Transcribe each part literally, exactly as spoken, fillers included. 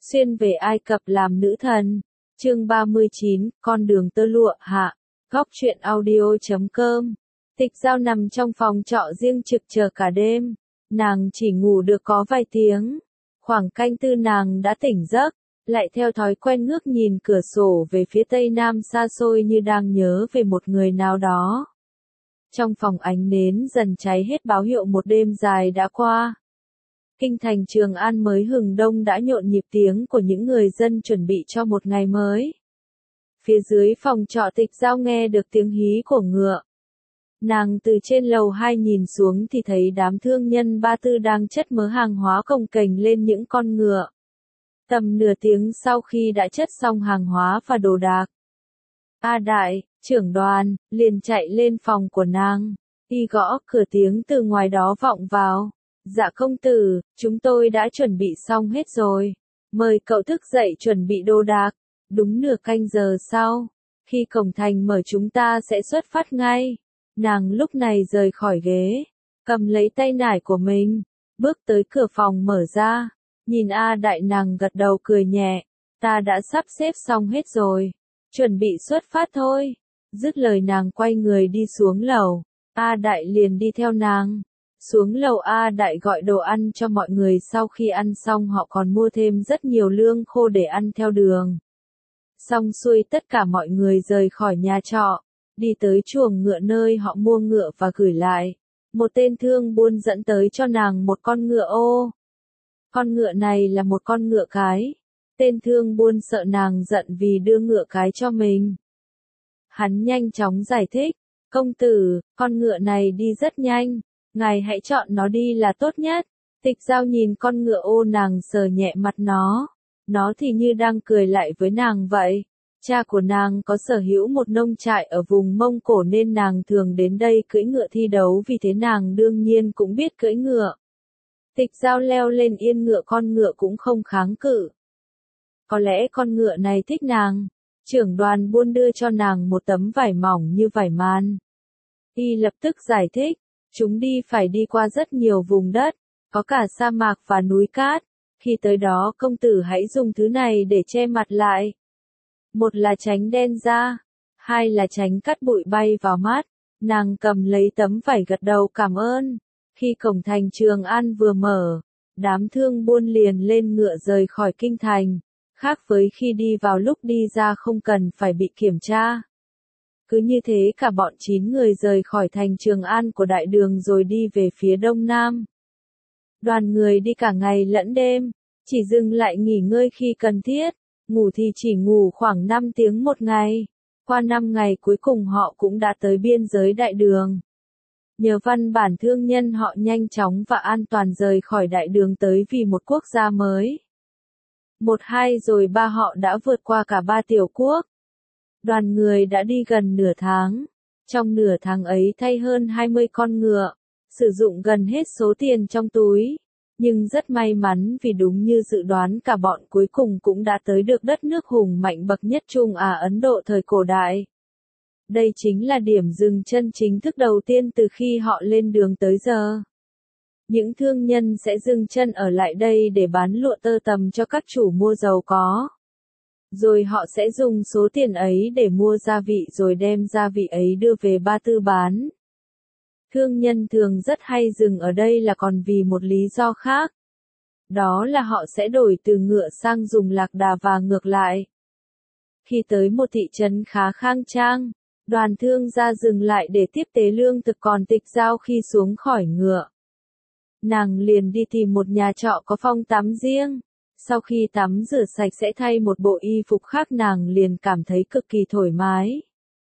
xuyên về Ai Cập làm nữ thần. Chương ba mươi chín, con đường tơ lụa hạ. Góc truyện audio chấm com. Tịch Giao nằm trong phòng trọ riêng trực chờ cả đêm. Nàng chỉ ngủ được có vài tiếng. Khoảng canh tư nàng đã tỉnh giấc, lại theo thói quen ngước nhìn cửa sổ về phía tây nam xa xôi như đang nhớ về một người nào đó. Trong phòng ánh nến dần cháy hết báo hiệu một đêm dài đã qua. Kinh thành Trường An mới hừng đông đã nhộn nhịp tiếng của những người dân chuẩn bị cho một ngày mới. Phía dưới phòng trọ Tịch Giao nghe được tiếng hí của ngựa. Nàng từ trên lầu hai nhìn xuống thì thấy đám thương nhân Ba Tư đang chất mớ hàng hóa cồng kềnh lên những con ngựa. Tầm nửa tiếng sau khi đã chất xong hàng hóa và đồ đạc, A Đại, trưởng đoàn, liền chạy lên phòng của nàng. Y gõ cửa, tiếng từ ngoài đó vọng vào. Dạ công tử, chúng tôi đã chuẩn bị xong hết rồi. Mời cậu thức dậy chuẩn bị đồ đạc. Đúng nửa canh giờ sau, khi cổng thành mở chúng ta sẽ xuất phát ngay. Nàng lúc này rời khỏi ghế, cầm lấy tay nải của mình, bước tới cửa phòng mở ra. Nhìn A Đại, nàng gật đầu cười nhẹ. Ta đã sắp xếp xong hết rồi. Chuẩn bị xuất phát thôi. Dứt lời nàng quay người đi xuống lầu. A Đại liền đi theo nàng. Xuống lầu, A Đại gọi đồ ăn cho mọi người, sau khi ăn xong họ còn mua thêm rất nhiều lương khô để ăn theo đường. Xong xuôi tất cả mọi người rời khỏi nhà trọ, đi tới chuồng ngựa nơi họ mua ngựa và gửi lại. Một tên thương buôn dẫn tới cho nàng một con ngựa ô. Con ngựa này là một con ngựa cái. Tên thương buôn sợ nàng giận vì đưa ngựa cái cho mình. Hắn nhanh chóng giải thích, công tử, con ngựa này đi rất nhanh. Ngài hãy chọn nó đi là tốt nhất. Tịch Giao nhìn con ngựa ô, nàng sờ nhẹ mặt nó. Nó thì như đang cười lại với nàng vậy. Cha của nàng có sở hữu một nông trại ở vùng Mông Cổ nên nàng thường đến đây cưỡi ngựa thi đấu, vì thế nàng đương nhiên cũng biết cưỡi ngựa. Tịch Giao leo lên yên ngựa, con ngựa cũng không kháng cự. Có lẽ con ngựa này thích nàng. Trưởng đoàn buôn đưa cho nàng một tấm vải mỏng như vải man. Y lập tức giải thích. Chúng đi phải đi qua rất nhiều vùng đất, có cả sa mạc và núi cát. Khi tới đó công tử hãy dùng thứ này để che mặt lại. Một là tránh đen da, hai là tránh cát bụi bay vào mắt. Nàng cầm lấy tấm vải gật đầu cảm ơn. Khi cổng thành Trường An vừa mở, đám thương buôn liền lên ngựa rời khỏi kinh thành. Khác với khi đi vào, lúc đi ra không cần phải bị kiểm tra. Cứ như thế cả bọn chín người rời khỏi thành Trường An của đại đường rồi đi về phía đông nam. Đoàn người đi cả ngày lẫn đêm, chỉ dừng lại nghỉ ngơi khi cần thiết, ngủ thì chỉ ngủ khoảng năm tiếng một ngày. Qua năm ngày cuối cùng họ cũng đã tới biên giới đại đường. Nhờ văn bản thương nhân họ nhanh chóng và an toàn rời khỏi đại đường tới vì một quốc gia mới. Một hai rồi ba họ đã vượt qua cả ba tiểu quốc. Đoàn người đã đi gần nửa tháng. Trong nửa tháng ấy thay hơn hai mươi con ngựa, sử dụng gần hết số tiền trong túi. Nhưng rất may mắn vì đúng như dự đoán, cả bọn cuối cùng cũng đã tới được đất nước hùng mạnh bậc nhất Trung Á Ấn Độ thời cổ đại. Đây chính là điểm dừng chân chính thức đầu tiên từ khi họ lên đường tới giờ. Những thương nhân sẽ dừng chân ở lại đây để bán lụa tơ tằm cho các chủ mua giàu có. Rồi họ sẽ dùng số tiền ấy để mua gia vị rồi đem gia vị ấy đưa về Ba Tư bán. Thương nhân thường rất hay dừng ở đây là còn vì một lý do khác. Đó là họ sẽ đổi từ ngựa sang dùng lạc đà và ngược lại. Khi tới một thị trấn khá khang trang, đoàn thương gia dừng lại để tiếp tế lương thực, còn Tịch Giao khi xuống khỏi ngựa, nàng liền đi tìm một nhà trọ có phòng tắm riêng. Sau khi tắm rửa sạch sẽ thay một bộ y phục khác, nàng liền cảm thấy cực kỳ thoải mái.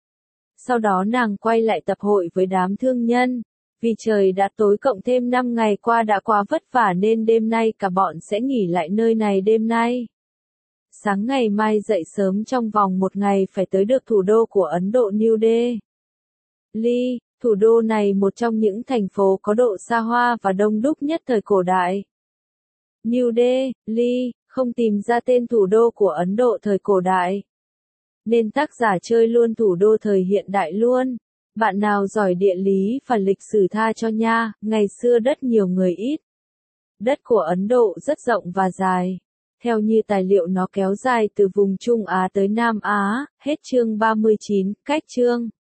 Sau đó nàng quay lại tập hội với đám thương nhân. Vì trời đã tối cộng thêm năm ngày qua đã quá vất vả nên đêm nay cả bọn sẽ nghỉ lại nơi này đêm nay. Sáng ngày mai dậy sớm, trong vòng một ngày phải tới được thủ đô của Ấn Độ, New Delhi. Thủ đô này một trong những thành phố có độ xa hoa và đông đúc nhất thời cổ đại. New Delhi, không tìm ra tên thủ đô của Ấn Độ thời cổ đại, nên tác giả chơi luôn thủ đô thời hiện đại luôn. Bạn nào giỏi địa lý và lịch sử tha cho nha, ngày xưa đất nhiều người ít. Đất của Ấn Độ rất rộng và dài. Theo như tài liệu nó kéo dài từ vùng Trung Á tới Nam Á, hết chương ba mươi chín, cách chương.